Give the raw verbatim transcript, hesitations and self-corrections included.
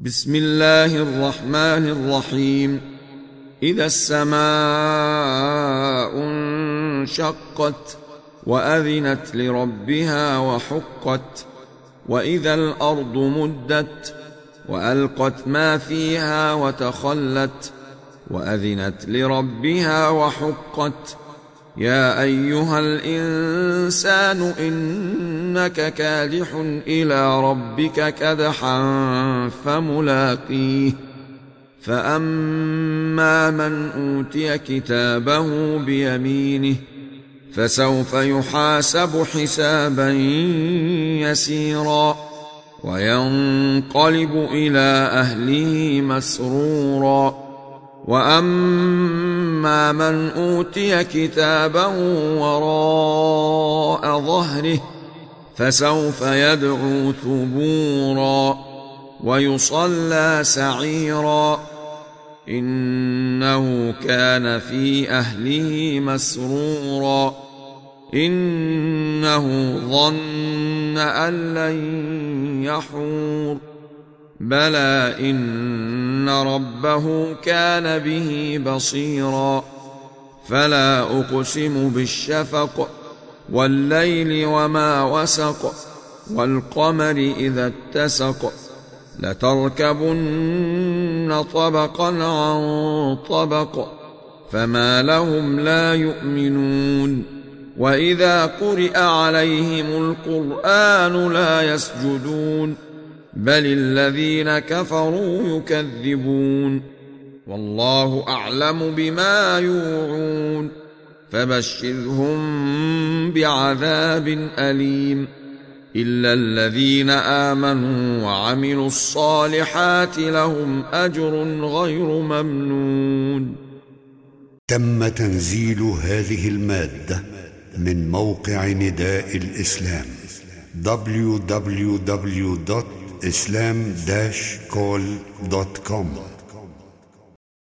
بسم الله الرحمن الرحيم. إذا السماء انشقت وأذنت لربها وحقت، وإذا الأرض مدت وألقت ما فيها وتخلت وأذنت لربها وحقت. يا أيها الإنسان إنك كادح إلى ربك كدحا فملاقيه. فأما من أوتي كتابه بيمينه فسوف يحاسب حسابا يسيرا وينقلب إلى أهله مسرورا. وأما من أوتي كتابه وراء ظهره فسوف يدعو ثبورا ويصلى سعيرا، إنه كان في أهله مسرورا. إنه ظن أن لن يحور، بلى إن ربه كان به بصيرا. فلا أقسم بالشفق والليل وما وسق والقمر إذا اتسق، لتركبن طبقا عن طبق فما لهم لا يؤمنون. وإذا قرئ عليهم القرآن لا يسجدون، بل الذين كفروا يكذبون. والله أعلم بما يوعون، فبشرهم بعذاب أليم إلا الذين آمنوا وعملوا الصالحات لهم أجر غير ممنون. تم تنزيل هذه المادة من موقع نداء الإسلام دبليو دبليو دبليو دوت إسلام داش كول دوت كوم.